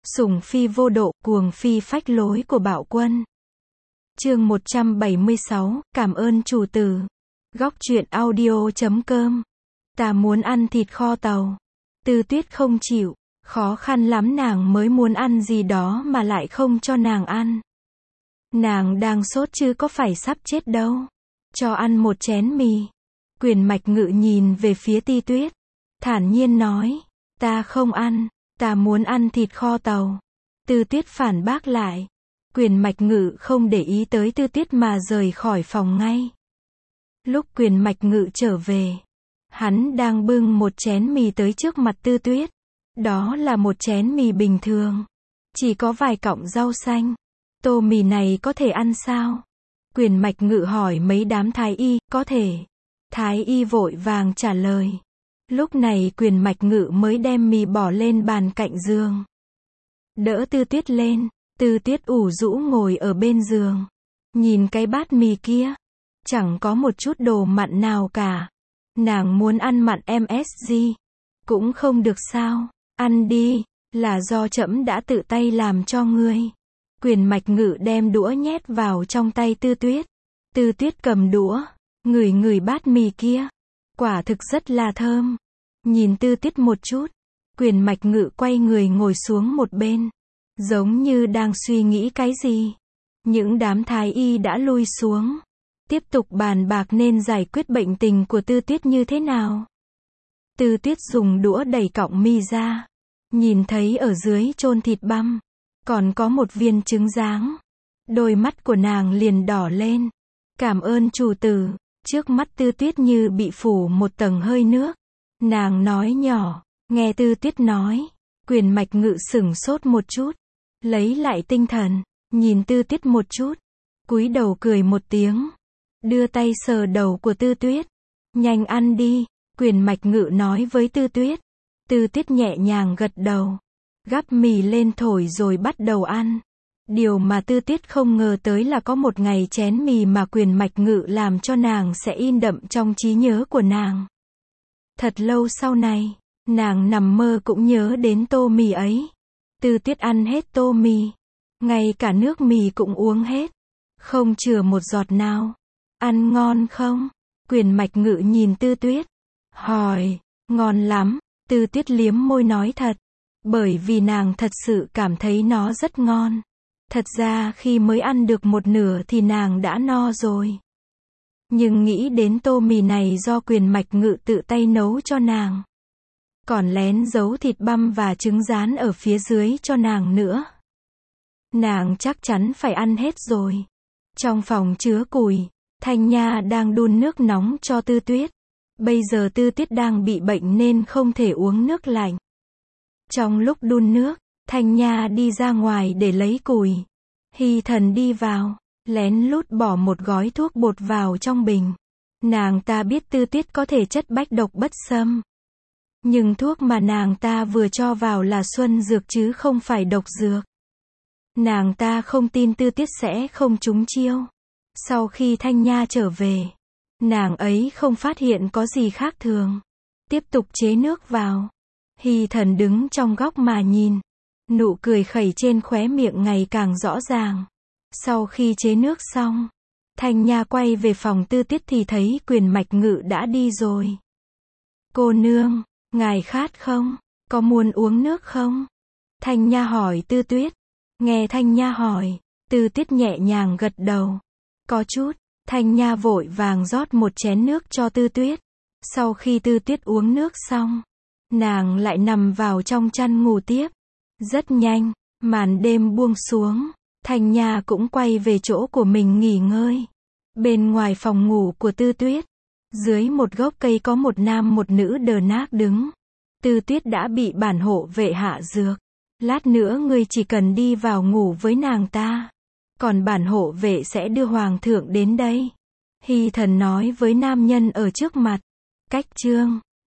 Sủng phi vô độ, cuồng phi phách lối của Bạo Quân. Chương 176, cảm ơn chủ tử. Góc truyện audio.com. Ta muốn ăn thịt kho tàu. Tư Tuyết không chịu, khó khăn lắm nàng mới muốn ăn gì đó mà lại không cho nàng ăn. Nàng đang sốt chứ có phải sắp chết đâu. Cho ăn một chén mì. Quyền Mạch Ngự nhìn về phía Ti Tuyết, thản nhiên nói, ta không ăn, ta muốn ăn thịt kho tàu. Tư Tuyết phản bác lại. Quyền Mạch Ngự không để ý tới Tư Tuyết mà rời khỏi phòng ngay. Lúc Quyền Mạch Ngự trở về, hắn đang bưng một chén mì tới trước mặt Tư Tuyết. Đó là một chén mì bình thường, chỉ có vài cọng rau xanh. Tô mì này có thể ăn sao? Quyền Mạch Ngự hỏi mấy đám thái y, có thể. Thái y vội vàng trả lời. Lúc này Quyền Mạch Ngự mới đem mì bỏ lên bàn cạnh giường. Đỡ Tư Tuyết lên, Tư Tuyết ủ rũ ngồi ở bên giường. Nhìn cái bát mì kia, chẳng có một chút đồ mặn nào cả. Nàng muốn ăn mặn MSG, cũng không được sao, ăn đi, là do trẫm đã tự tay làm cho ngươi. Quyền Mạch Ngự đem đũa nhét vào trong tay Tư Tuyết. Tư Tuyết cầm đũa, ngửi ngửi bát mì kia. Quả thực rất là thơm. Nhìn Tư Tuyết một chút, Quyền Mạch Ngự quay người ngồi xuống một bên, giống như đang suy nghĩ cái gì. Những đám thái y đã lui xuống, tiếp tục bàn bạc nên giải quyết bệnh tình của Tư Tuyết như thế nào. Tư Tuyết dùng đũa đẩy cọng mì ra, nhìn thấy ở dưới chôn thịt băm, còn có một viên trứng ráng. Đôi mắt của nàng liền đỏ lên. Cảm ơn chủ tử. Trước mắt Tư Tuyết như bị phủ một tầng hơi nước. Nàng nói nhỏ, nghe Tư Tuyết nói, Quyền Mạch Ngự sửng sốt một chút, lấy lại tinh thần, nhìn Tư Tuyết một chút, cúi đầu cười một tiếng, đưa tay sờ đầu của Tư Tuyết. Nhanh ăn đi, Quyền Mạch Ngự nói với Tư Tuyết. Tư Tuyết nhẹ nhàng gật đầu, gắp mì lên thổi rồi bắt đầu ăn. Điều mà Tư Tuyết không ngờ tới là có một ngày chén mì mà Quyền Mạch Ngự làm cho nàng sẽ in đậm trong trí nhớ của nàng. Thật lâu sau này, nàng nằm mơ cũng nhớ đến tô mì ấy. Tư Tuyết ăn hết tô mì, ngay cả nước mì cũng uống hết, không chừa một giọt nào. Ăn ngon không? Quyền Mạch Ngự nhìn Tư Tuyết, hỏi. Ngon lắm. Tư Tuyết liếm môi nói thật, bởi vì nàng thật sự cảm thấy nó rất ngon. Thật ra khi mới ăn được một nửa thì nàng đã no rồi. Nhưng nghĩ đến tô mì này do Quyền Mạch Ngự tự tay nấu cho nàng, còn lén giấu thịt băm và trứng rán ở phía dưới cho nàng nữa, nàng chắc chắn phải ăn hết rồi. Trong phòng chứa củi, Thanh Nha đang đun nước nóng cho Tư Tuyết. Bây giờ Tư Tuyết đang bị bệnh nên không thể uống nước lạnh. Trong lúc đun nước, Thanh Nha đi ra ngoài để lấy củi. Hy Thần đi vào, lén lút bỏ một gói thuốc bột vào trong bình. Nàng ta biết Tư Tuyết có thể chất bách độc bất xâm. Nhưng thuốc mà nàng ta vừa cho vào là xuân dược chứ không phải độc dược. Nàng ta không tin Tư Tuyết sẽ không trúng chiêu. Sau khi Thanh Nha trở về, nàng ấy không phát hiện có gì khác thường. Tiếp tục chế nước vào. Hy Thần đứng trong góc mà nhìn. Nụ cười khẩy trên khóe miệng ngày càng rõ ràng. Sau khi chế nước xong, Thanh Nha quay về phòng Tư Tuyết thì thấy Quyền Mạch Ngự đã đi rồi. Cô nương, ngài khát không? Có muốn uống nước không? Thanh Nha hỏi Tư Tuyết. Nghe Thanh Nha hỏi, Tư Tuyết nhẹ nhàng gật đầu. Có chút. Thanh Nha vội vàng rót một chén nước cho Tư Tuyết. Sau khi Tư Tuyết uống nước xong, nàng lại nằm vào trong chăn ngủ tiếp. Rất nhanh, màn đêm buông xuống, Thanh Nha cũng quay về chỗ của mình nghỉ ngơi. Bên ngoài phòng ngủ của Tư Tuyết, dưới một gốc cây có một nam một nữ đờ nác đứng. Tư Tuyết đã bị bản hộ vệ hạ dược. Lát nữa ngươi chỉ cần đi vào ngủ với nàng ta. Còn bản hộ vệ sẽ đưa hoàng thượng đến đây. Hy Thần nói với nam nhân ở trước mặt. Cách chương